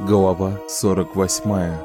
Глава 48.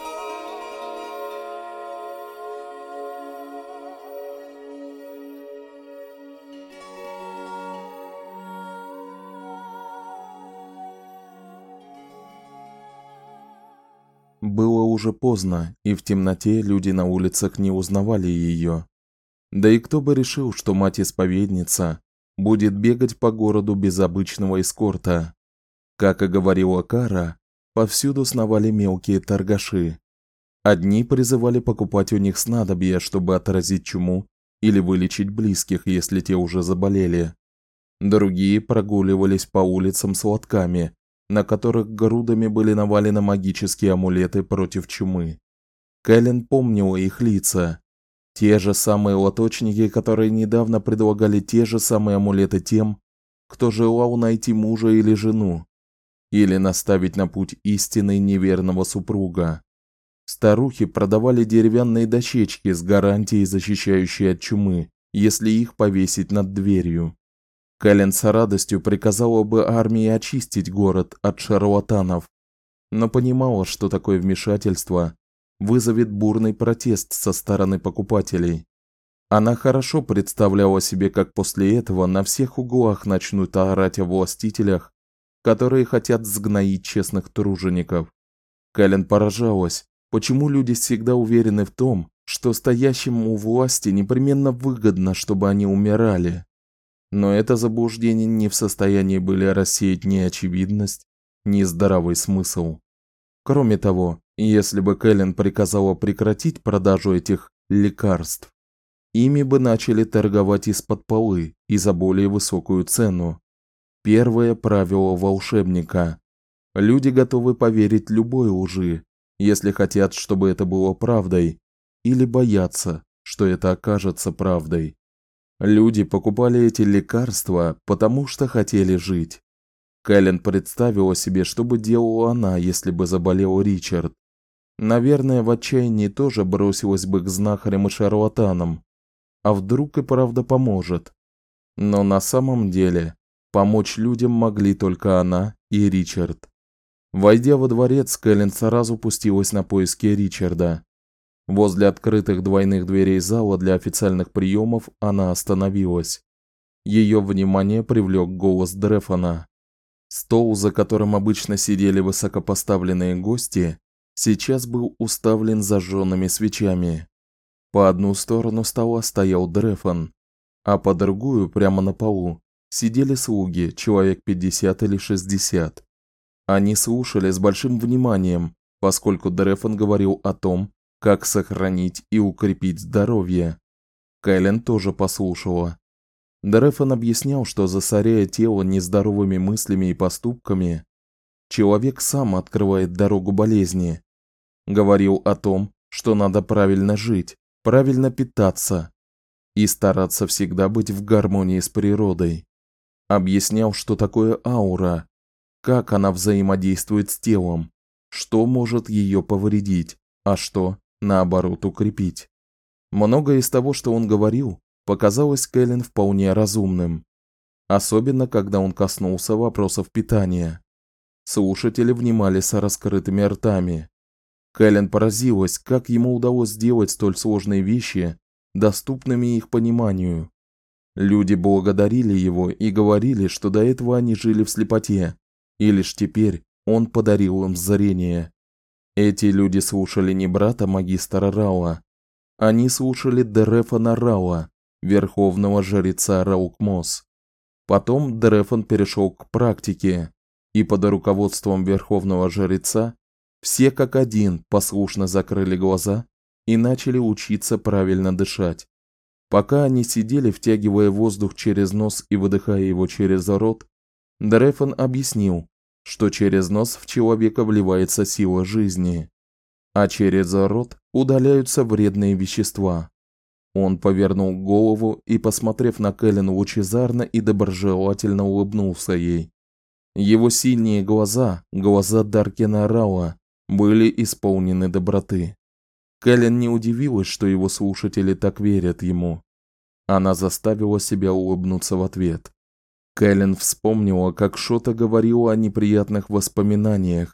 Было уже поздно, и в темноте люди на улицах не узнавали ее. Да и кто бы решил, что мать-исповедница будет бегать по городу без обычного эскорта. Как и говорила Кара, повсюду сновали мелкие торгаши. Одни призывали покупать у них снадобья, чтобы отразить чуму или вылечить близких, если те уже заболели. Другие прогуливались по улицам с лотками, на которых грудами были навалены магические амулеты против чумы. Кэлен помнила их лица. Те же самые лоточники, которые недавно предлагали те же самые амулеты тем, кто желал найти мужа или жену, или наставить на путь истинный неверного супруга. Старухи продавали деревянные дощечки с гарантией, защищающей от чумы, если их повесить над дверью. Кэлен с радостью приказала бы армии очистить город от шарлатанов, но понимала, что такое вмешательство вызовет бурный протест со стороны покупателей. Она хорошо представляла себе, как после этого на всех углах начнут орать о властителях, которые хотят сгноить честных тружеников. Кэлен поражалась, почему люди всегда уверены в том, что стоящим у власти непременно выгодно, чтобы они умирали. Но это заблуждение не в состоянии были рассеять ни очевидность, ни здравый смысл. Кроме того, если бы Кэлен приказала прекратить продажу этих лекарств, ими бы начали торговать из-под полы и за более высокую цену. Первое правило волшебника: люди готовы поверить любой лжи, если хотят, чтобы это было правдой, или боятся, что это окажется правдой. Люди покупали эти лекарства, потому что хотели жить. Кэлен представила себе, что бы делала она, если бы заболел Ричард. Наверное, в отчаянии тоже бросилась бы к знахарям и шарлатанам. А вдруг и правда поможет? Но на самом деле помочь людям могли только она и Ричард. Войдя во дворец, Кэлен сразу пустилась на поиски Ричарда. Возле открытых двойных дверей зала для официальных приемов она остановилась. Ее внимание привлек голос Дрефона. Стол, за которым обычно сидели высокопоставленные гости, сейчас был уставлен зажженными свечами. По одну сторону стола стоял Дрефон, а по другую, прямо на полу, сидели слуги, человек 50 или 60. Они слушали с большим вниманием, поскольку Дрефон говорил о том, как сохранить и укрепить здоровье. Кэлен тоже послушала. Дрефон объяснял, что засоряя тело нездоровыми мыслями и поступками, человек сам открывает дорогу болезни. Говорил о том, что надо правильно жить, правильно питаться и стараться всегда быть в гармонии с природой. Объяснял, что такое аура, как она взаимодействует с телом, что может ее повредить, а что, наоборот, укрепить. Многое из того, что он говорил, показалось Кэлен вполне разумным, особенно когда он коснулся вопросов питания. Слушатели внимали с раскрытыми ртами. Кэлен поразилась, как ему удалось сделать столь сложные вещи доступными их пониманию. Люди благодарили его и говорили, что до этого они жили в слепоте, и лишь теперь он подарил им зрение. Эти люди слушали не брата магистра Рауа, они слушали Дрефона Рауа, верховного жреца Раукмос. Потом Дрефон перешел к практике, и под руководством верховного жреца все как один послушно закрыли глаза и начали учиться правильно дышать. Пока они сидели, втягивая воздух через нос и выдыхая его через рот, Дрефон объяснил, что через нос в человека вливается сила жизни, а через рот удаляются вредные вещества. Он повернул голову и, посмотрев на Кэлен, лучезарно и доброжелательно улыбнулся ей. Его синие глаза, глаза Даркена Рауа, были исполнены доброты. Кэлен не удивилась, что его слушатели так верят ему. Она заставила себя улыбнуться в ответ. Кэлен вспомнила, как Шота говорила о неприятных воспоминаниях,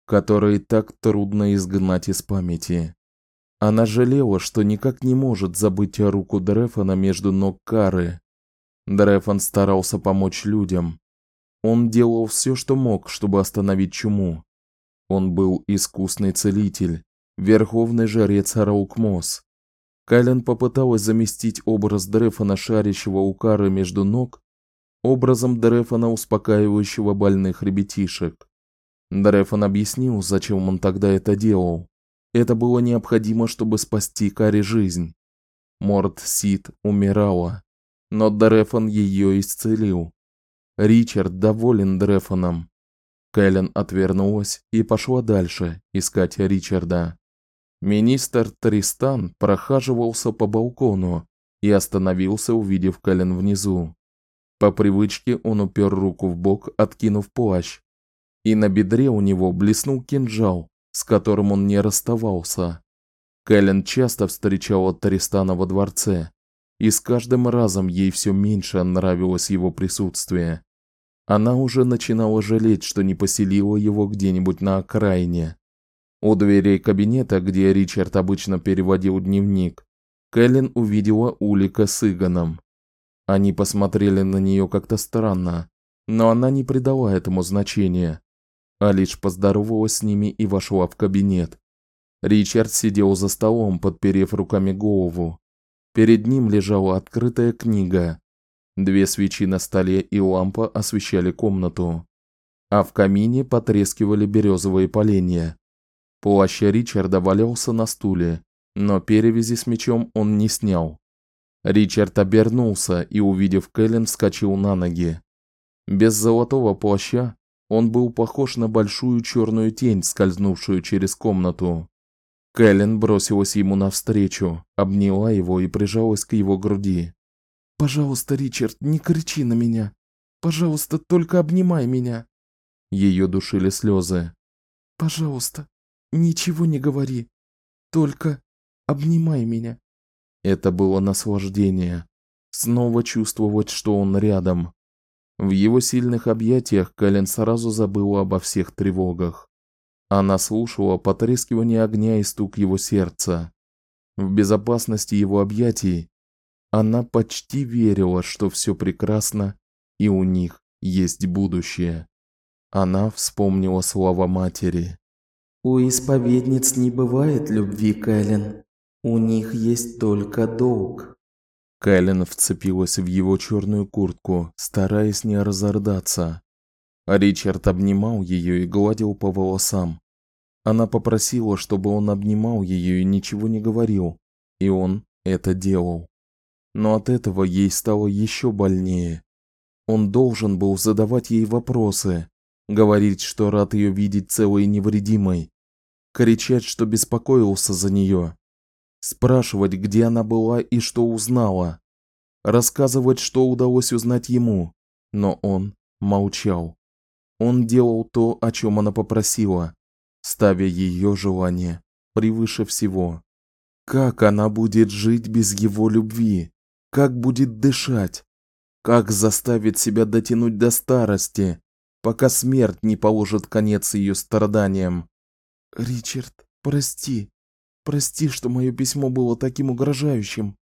которые так трудно изгнать из памяти. Она жалела, что никак не может забыть руку Дрефона между ног Кары. Дрефон старался помочь людям. Он делал все, что мог, чтобы остановить чуму. Он был искусный целитель, верховный жрец Раукмос. Кэлен попыталась заместить образ Дрефона, шарящего у Кары между ног, образом Дрефона, успокаивающего больных ребятишек. Дрефон объяснил, зачем он тогда это делал. Это было необходимо, чтобы спасти Каре жизнь. Морд Сид умирала, но Дрефон ее исцелил. Ричард доволен Дрефоном. Кэлен отвернулась и пошла дальше искать Ричарда. Министр Тристан прохаживался по балкону и остановился, увидев Кэлен внизу. По привычке он упер руку в бок, откинув плащ, и на бедре у него блеснул кинжал, с которым он не расставался. Кэлен часто встречала Тристана во дворце, и с каждым разом ей все меньше нравилось его присутствие. Она уже начинала жалеть, что не поселила его где-нибудь на окраине. У дверей кабинета, где Ричард обычно переводил дневник, Кэлен увидела Улика с Иганом. Они посмотрели на нее как-то странно, но она не придала этому значения, а лишь поздоровалась с ними и вошла в кабинет. Ричард сидел за столом, подперев руками голову. Перед ним лежала открытая книга. 2 свечи на столе и лампа освещали комнату, а в камине потрескивали березовые поленья. Плащ Ричарда валялся на стуле, но перевязи с мечом он не снял. Ричард обернулся и, увидев Кэлен, вскочил на ноги. Без золотого плаща он был похож на большую черную тень, скользнувшую через комнату. Кэлен бросилась ему навстречу, обняла его и прижалась к его груди. «Пожалуйста, Ричард, не кричи на меня. Пожалуйста, только обнимай меня». Ее душили слезы. «Пожалуйста, ничего не говори. Только обнимай меня». Это было наслаждение. Снова чувствовать, что он рядом. В его сильных объятиях Кэлен сразу забыла обо всех тревогах. Она слушала потрескивание огня и стук его сердца. В безопасности его объятий она почти верила, что все прекрасно и у них есть будущее. Она вспомнила слова матери. «У исповедниц не бывает любви, Кэлен. У них есть только долг». Кэлен вцепилась в его черную куртку, стараясь не разрыдаться. Ричард обнимал ее и гладил по волосам. Она попросила, чтобы он обнимал ее и ничего не говорил, и он это делал. Но от этого ей стало еще больнее. Он должен был задавать ей вопросы, говорить, что рад ее видеть целой и невредимой, кричать, что беспокоился за нее, спрашивать, где она была и что узнала, рассказывать, что удалось узнать ему, но он молчал. Он делал то, о чем она попросила, ставя ее желание превыше всего. Как она будет жить без его любви? Как будет дышать? Как заставить себя дотянуть до старости, пока смерть не положит конец ее страданиям? Ричард, прости. Прости, что мое письмо было таким угрожающим.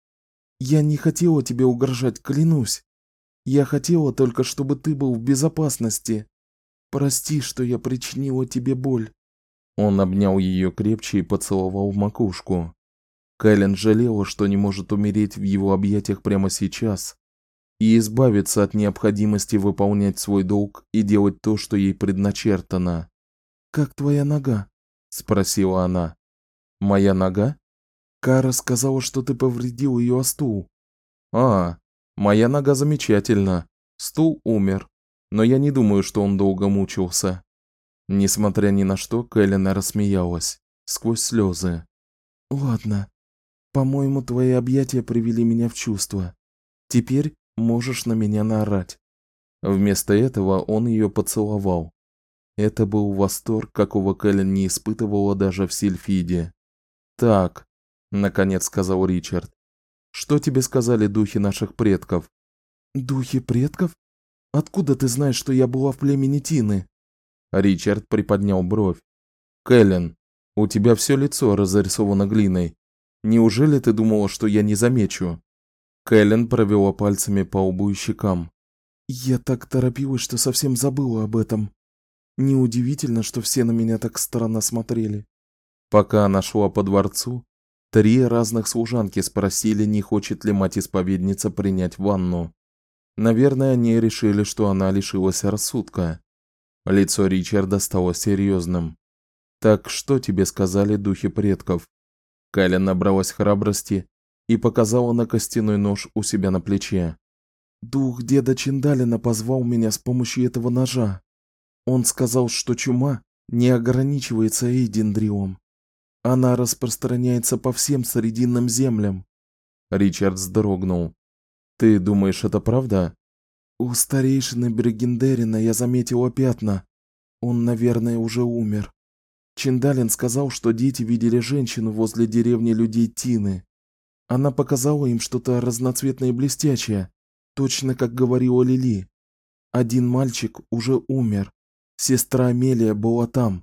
Я не хотела тебе угрожать, клянусь. Я хотела только, чтобы ты был в безопасности. Прости, что я причинила тебе боль. Он обнял ее крепче и поцеловал в макушку. Кэлен жалела, что не может умереть в его объятиях прямо сейчас и избавиться от необходимости выполнять свой долг и делать то, что ей предначертано. «Как твоя нога?» – спросила она. «Моя нога? Кара сказала, что ты повредил ее о стул». Моя нога замечательна. Стул умер, но я не думаю, что он долго мучился». Несмотря ни на что, Кэлен рассмеялась сквозь слезы. «Ладно. По-моему, твои объятия привели меня в чувство. Теперь можешь на меня наорать». Вместо этого он ее поцеловал. Это был восторг, какого Кэлен не испытывала даже в Сильфиде. «Так», — наконец сказал Ричард, — «что тебе сказали духи наших предков?» «Духи предков? Откуда ты знаешь, что я была в племени Тины?» Ричард приподнял бровь. Кэлен, у тебя все лицо разрисовано глиной. Неужели ты думала, что я не замечу? Кэлен провела пальцами по лбу и щекам. Я так торопилась, что совсем забыла об этом. Неудивительно, что все на меня так странно смотрели. Пока она шла по дворцу, 3 разных служанки спросили, не хочет ли мать-исповедница принять ванну. Наверное, они решили, что она лишилась рассудка. Лицо Ричарда стало серьезным. Так что тебе сказали духи предков? Кэлен набралась храбрости и показала на костяной нож у себя на плече. Дух деда Чиндалина позвал меня с помощью этого ножа. Он сказал, что чума не ограничивается Эйдиндриом. Она распространяется по всем Срединным землям. Ричард вздрогнул. Ты думаешь, это правда? У старейшины Бригендерина я заметила пятна. Он, наверное, уже умер. Чиндалин сказал, что дети видели женщину возле деревни людей Тины. Она показала им что-то разноцветное и блестящее, точно как говорила Лили. Один мальчик уже умер. Сестра Амелия была там.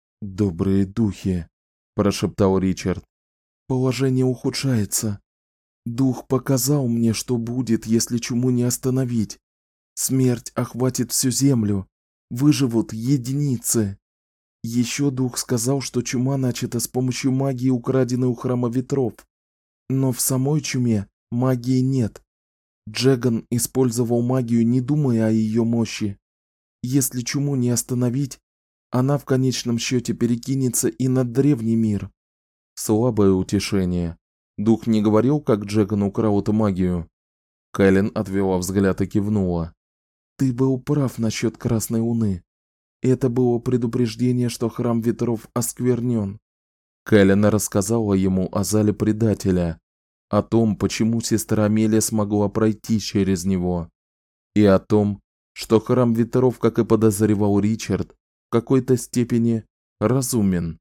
Добрые духи, прошептал Ричард. Положение ухудшается. Дух показал мне, что будет, если чуму не остановить. Смерть охватит всю землю. Выживут единицы. Еще дух сказал, что чума начата с помощью магии, украденной у храма ветров. Но в самой чуме магии нет. Джеган использовал магию, не думая о ее мощи. Если чуму не остановить, она в конечном счете перекинется и на древний мир. Слабое утешение. Дух не говорил, как Джеган украл эту магию. Кэлен отвела взгляд и кивнула. Ты был прав насчет Красной Луны. Это было предупреждение, что храм ветров осквернен. Кэлен рассказала ему о зале предателя, о том, почему сестра Амелия смогла пройти через него, и о том, что храм ветров, как и подозревал Ричард, в какой-то степени разумен.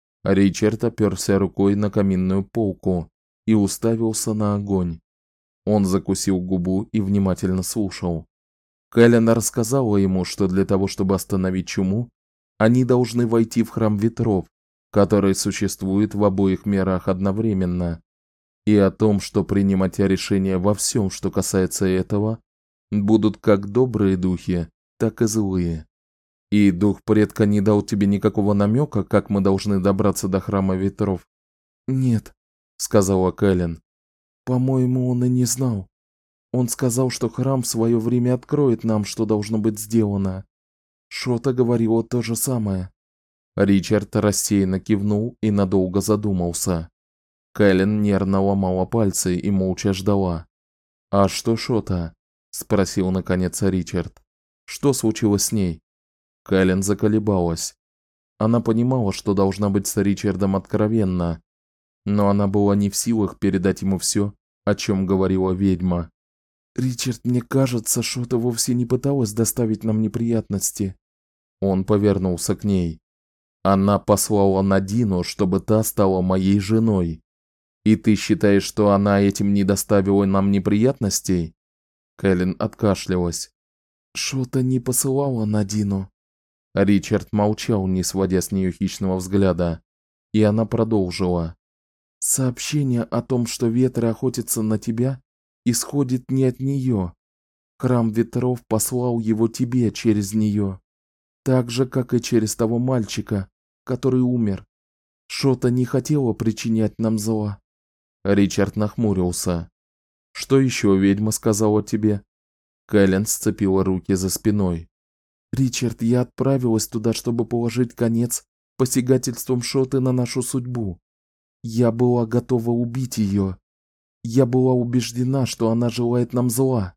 Ричард оперся рукой на каминную полку и уставился на огонь. Он закусил губу и внимательно слушал. Кэлен рассказала ему, что для того, чтобы остановить чуму, они должны войти в храм ветров, который существует в обоих мирах одновременно, и о том, что принимать решения во всем, что касается этого, будут как добрые духи, так и злые. И дух предка не дал тебе никакого намека, как мы должны добраться до храма ветров? Нет, сказала Кэлен. По-моему, он и не знал. Он сказал, что храм в свое время откроет нам, что должно быть сделано. Шота говорила то же самое. Ричард рассеянно кивнул и надолго задумался. Кэлен нервно ломала пальцы и молча ждала. "А что Шота?" спросил наконец Ричард. "Что случилось с ней?" Кэлен заколебалась. Она понимала, что должна быть с Ричардом откровенна, но она была не в силах передать ему все, о чем говорила ведьма. Ричард, мне кажется, Шота вовсе не пыталась доставить нам неприятности. Он повернулся к ней. Она послала Надину, чтобы та стала моей женой. И ты считаешь, что она этим не доставила нам неприятностей? Кэлен откашлялась. Шота не посылала Надину. Ричард молчал, не сводя с нее хищного взгляда, и она продолжила. Сообщение о том, что ветры охотятся на тебя, исходит не от нее. Храм ветров послал его тебе через нее, так же, как и через того мальчика, который умер. Шота не хотела причинять нам зла. Ричард нахмурился. Что еще ведьма сказала тебе? Кэлен сцепила руки за спиной. Ричард, я отправилась туда, чтобы положить конец посягательствам Шоты на нашу судьбу. Я была готова убить ее. Я была убеждена, что она желает нам зла.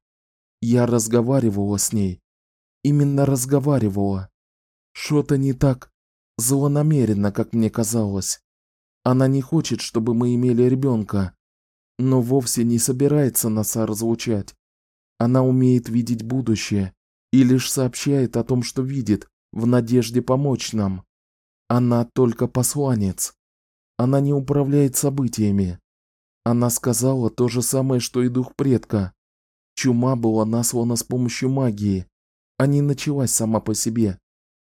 Я разговаривала с ней. Именно разговаривала. Шота не так злонамеренно, как мне казалось. Она не хочет, чтобы мы имели ребенка, но вовсе не собирается нас разлучать. Она умеет видеть будущее и лишь сообщает о том, что видит, в надежде помочь нам. Она только посланец. Она не управляет событиями. Она сказала то же самое, что и дух предка. Чума была наслана с помощью магии, а не началась сама по себе.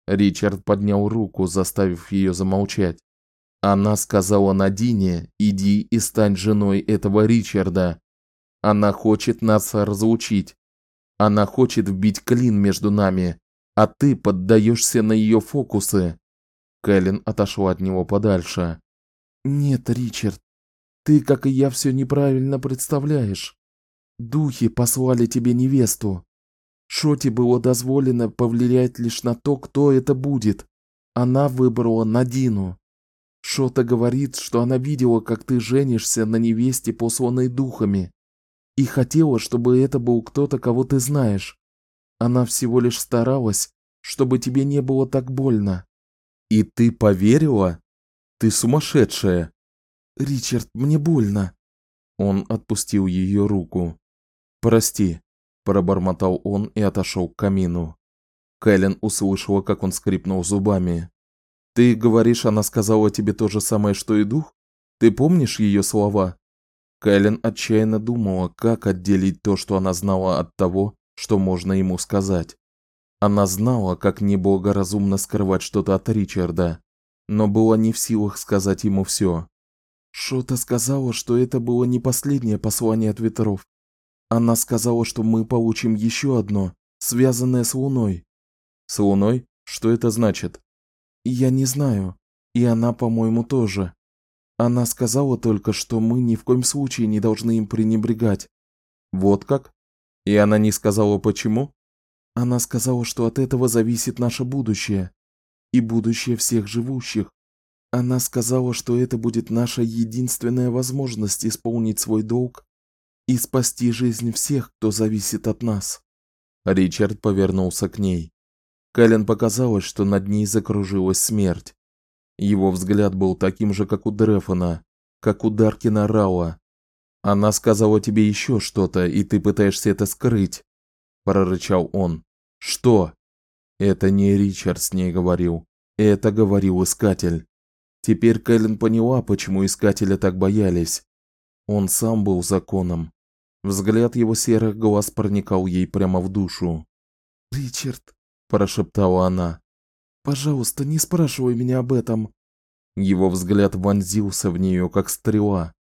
Ричард поднял руку, заставив ее замолчать. Она сказала Надине: "Иди и стань женой этого Ричарда". Она хочет нас разлучить. Она хочет вбить клин между нами, а ты поддаешься на ее фокусы. Кэлен отошла от него подальше. Нет, Ричард, ты, как и я, все неправильно представляешь. Духи послали тебе невесту. Шоте было дозволено повлиять лишь на то, кто это будет. Она выбрала Надину. Шота говорит, что она видела, как ты женишься на невесте, посланной духами, и хотела, чтобы это был кто-то, кого ты знаешь. Она всего лишь старалась, чтобы тебе не было так больно. И ты поверила? Ты сумасшедшая. Ричард, мне больно. Он отпустил ее руку. Прости, пробормотал он и отошел к камину. Кэлен услышала, как он скрипнул зубами. Ты говоришь, она сказала тебе то же самое, что и дух? Ты помнишь ее слова? Кэлен отчаянно думала, как отделить то, что она знала, от того, что можно ему сказать. Она знала, как неблагоразумно скрывать что-то от Ричарда, но была не в силах сказать ему все. Шота сказала, что это было не последнее послание от ветров. Она сказала, что мы получим еще одно, связанное с Луной. С Луной? Что это значит? Я не знаю. И она, по-моему, тоже. Она сказала только, что мы ни в коем случае не должны им пренебрегать. Вот как? И она не сказала почему? Она сказала, что от этого зависит наше будущее и будущее всех живущих. Она сказала, что это будет наша единственная возможность исполнить свой долг и спасти жизнь всех, кто зависит от нас. Ричард повернулся к ней. Кэлен показалось, что над ней закружилась смерть. Его взгляд был таким же, как у Дрефона, как у Даркина Рауа. Она сказала тебе еще что-то, и ты пытаешься это скрыть, прорычал он. Что? Это не Ричард с ней говорил, это говорил Искатель. Теперь Кэлен поняла, почему Искателя так боялись. Он сам был законом. Взгляд его серых глаз проникал ей прямо в душу. "Ричард", прошептала она. "Пожалуйста, не спрашивай меня об этом". Его взгляд вонзился в нее, как стрела.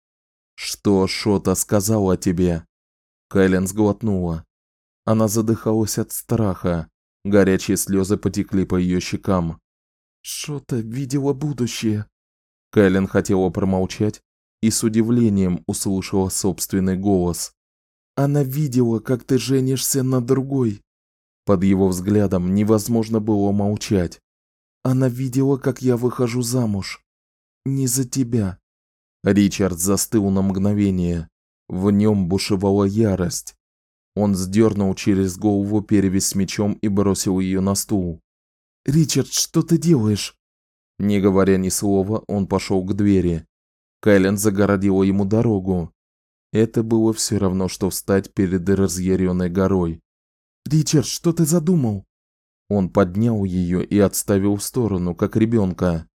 Что Шота сказала тебе? Кэлен сглотнула. Она задыхалась от страха. Горячие слезы потекли по ее щекам. Шота видела будущее. Кэлен хотела промолчать и с удивлением услышала собственный голос. Она видела, как ты женишься на другой. Под его взглядом невозможно было молчать. Она видела, как я выхожу замуж. Не за тебя. Ричард застыл на мгновение. В нем бушевала ярость. Он сдернул через голову перевязь с мечом и бросил ее на стул. "Ричард, что ты делаешь?" Не говоря ни слова, он пошел к двери. Кэлен загородила ему дорогу. Это было все равно, что встать перед разъяренной горой. "Ричард, что ты задумал?" Он поднял ее и отставил в сторону, как ребенка.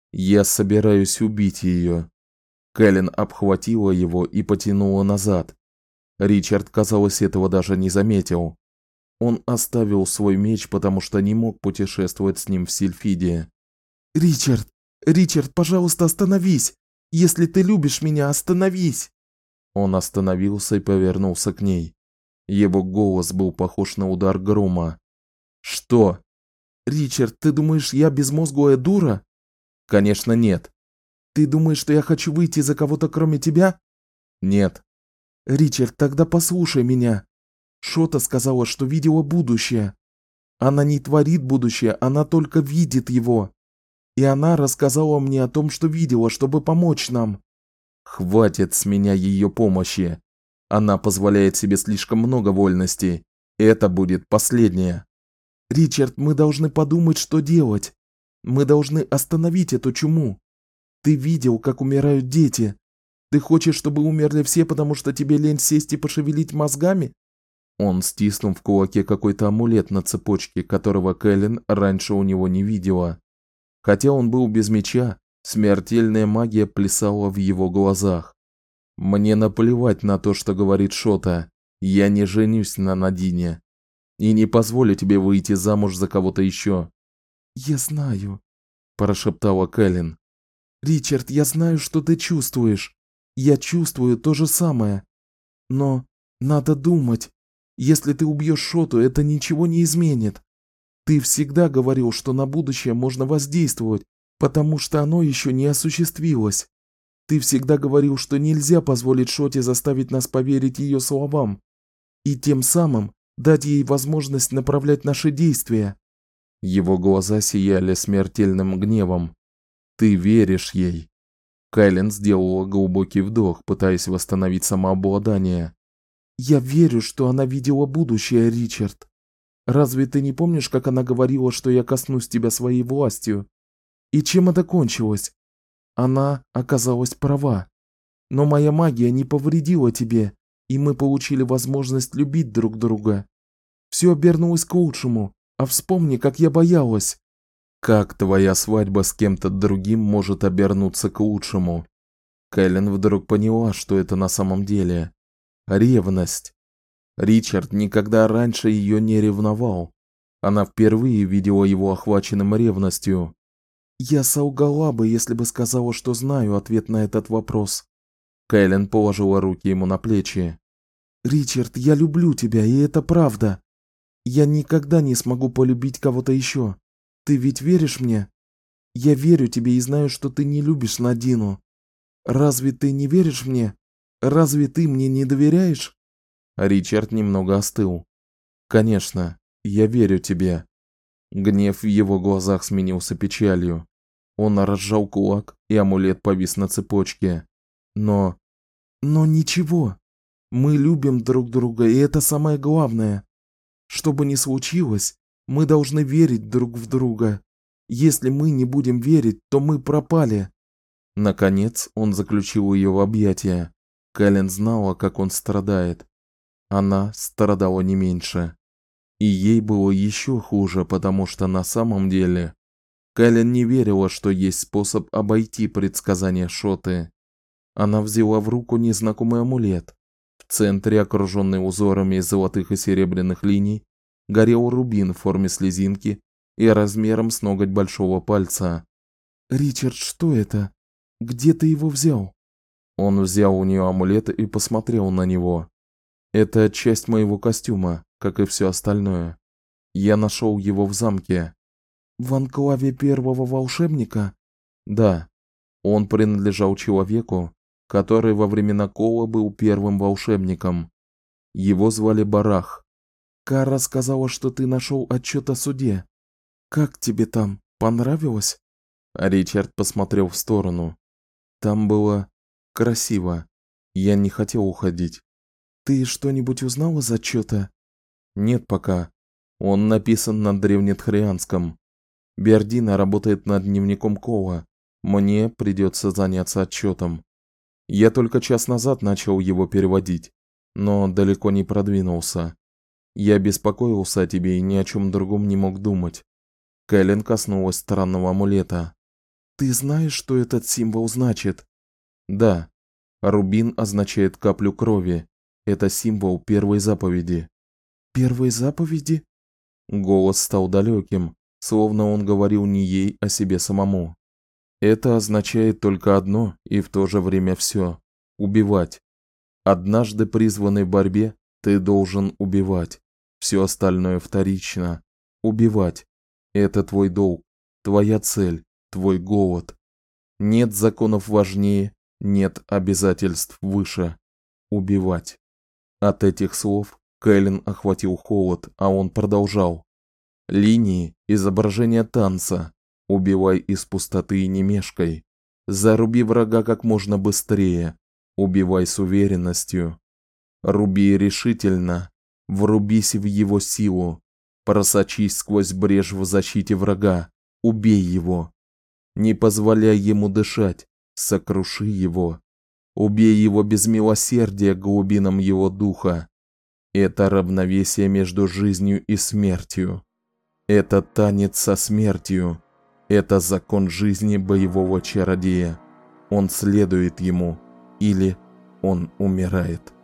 Я собираюсь убить ее. Кэлен обхватила его и потянула назад. Ричард, казалось, этого даже не заметил. Он оставил свой меч, потому что не мог путешествовать с ним в Сильфиде. "Ричард, Ричард, пожалуйста, остановись. Если ты любишь меня, остановись". Он остановился и повернулся к ней. Его голос был похож на удар грома. Что? "Ричард, ты думаешь, я безмозглая дура?" Конечно, нет. "Ты думаешь, что я хочу выйти за кого-то кроме тебя?" Нет. "Ричард, тогда послушай меня. Шота сказала, что видела будущее. Она не творит будущее, она только видит его. И она рассказала мне о том, что видела, чтобы помочь нам". Хватит с меня ее помощи. Она позволяет себе слишком много вольностей. Это будет последнее. "Ричард, мы должны подумать, что делать. Мы должны остановить эту чуму. Ты видел, как умирают дети. Ты хочешь, чтобы умерли все, потому что тебе лень сесть и пошевелить мозгами?" Он стиснул в кулаке какой-то амулет на цепочке, которого Кэлен раньше у него не видела. Хотя он был без меча, смертельная магия плясала в его глазах. Мне наплевать на то, что говорит Шота. Я не женюсь на Надине и не позволю тебе выйти замуж за кого-то еще. «Я знаю», – прошептала Кэлен. «Ричард, я знаю, что ты чувствуешь. Я чувствую то же самое. Но надо думать. Если ты убьешь Шоту, это ничего не изменит. Ты всегда говорил, что на будущее можно воздействовать, потому что оно еще не осуществилось. Ты всегда говорил, что нельзя позволить Шоте заставить нас поверить ее словам и тем самым дать ей возможность направлять наши действия». Его глаза сияли смертельным гневом. «Ты веришь ей?» Кэлен сделала глубокий вдох, пытаясь восстановить самообладание. «Я верю, что она видела будущее, Ричард. Разве ты не помнишь, как она говорила, что я коснусь тебя своей властью? И чем это кончилось? Она оказалась права. Но моя магия не повредила тебе, и мы получили возможность любить друг друга. Все обернулось к лучшему, а вспомни, как я боялась». «Как твоя свадьба с кем-то другим может обернуться к лучшему?» Кэлен вдруг поняла, что это на самом деле ревность. Ричард никогда раньше ее не ревновал. Она впервые видела его охваченным ревностью. «Я солгала бы, если бы сказала, что знаю ответ на этот вопрос». Кэлен положила руки ему на плечи. «Ричард, я люблю тебя, и это правда. Я никогда не смогу полюбить кого-то еще. Ты ведь веришь мне? Я верю тебе и знаю, что ты не любишь Надину. Разве ты не веришь мне? Разве ты мне не доверяешь?» Ричард немного остыл. «Конечно, я верю тебе». Гнев в его глазах сменился печалью. Он разжал кулак, и амулет повис на цепочке. Но ничего. Мы любим друг друга, и это самое главное. Что бы ни случилось, мы должны верить друг в друга. Если мы не будем верить, то мы пропали». Наконец он заключил ее в объятия. Кэлен знала, как он страдает. Она страдала не меньше. И ей было еще хуже, потому что на самом деле Кэлен не верила, что есть способ обойти предсказания Шоты. Она взяла в руку незнакомый амулет. В центре, окружённый узорами из золотых и серебряных линий, горел рубин в форме слезинки и размером с ноготь большого пальца. «Ричард, что это? Где ты его взял?» Он взял у нее амулет и посмотрел на него. «Это часть моего костюма, как и все остальное. Я нашел его в замке». «В анклаве первого волшебника?» «Да. Он принадлежал человеку, который во времена Кола был первым волшебником. Его звали Барах». «Кара сказала, что ты нашел отчет о суде. Как тебе там? Понравилось?» Ричард посмотрел в сторону. «Там было красиво. Я не хотел уходить». «Ты что-нибудь узнал из отчета?» «Нет пока. Он написан на древнетхарианском. Бердина работает над дневником Кола. Мне придется заняться отчетом. Я только час назад начал его переводить, но далеко не продвинулся. Я беспокоился о тебе и ни о чем другом не мог думать». Кэлен коснулась странного амулета. «Ты знаешь, что этот символ значит?» «Да. Рубин означает каплю крови. Это символ первой заповеди». «Первой заповеди?» Голос стал далеким, словно он говорил не ей, а себе самому. «Это означает только одно и в то же время все – убивать. Однажды призванный в борьбе, ты должен убивать. Все остальное вторично. Убивать – это твой долг, твоя цель, твой голод. Нет законов важнее, нет обязательств выше. Убивать». От этих слов Кэлен охватил холод, а он продолжал. «Линии – изображение танца. Убивай из пустоты и не мешкай. Заруби врага как можно быстрее. Убивай с уверенностью. Руби решительно. Врубись в его силу. Просочись сквозь брешь в защите врага. Убей его. Не позволяй ему дышать. Сокруши его. Убей его без милосердия глубинам его духа. Это равновесие между жизнью и смертью. Это танец со смертью. Это закон жизни боевого чародея. Он следует ему, или он умирает.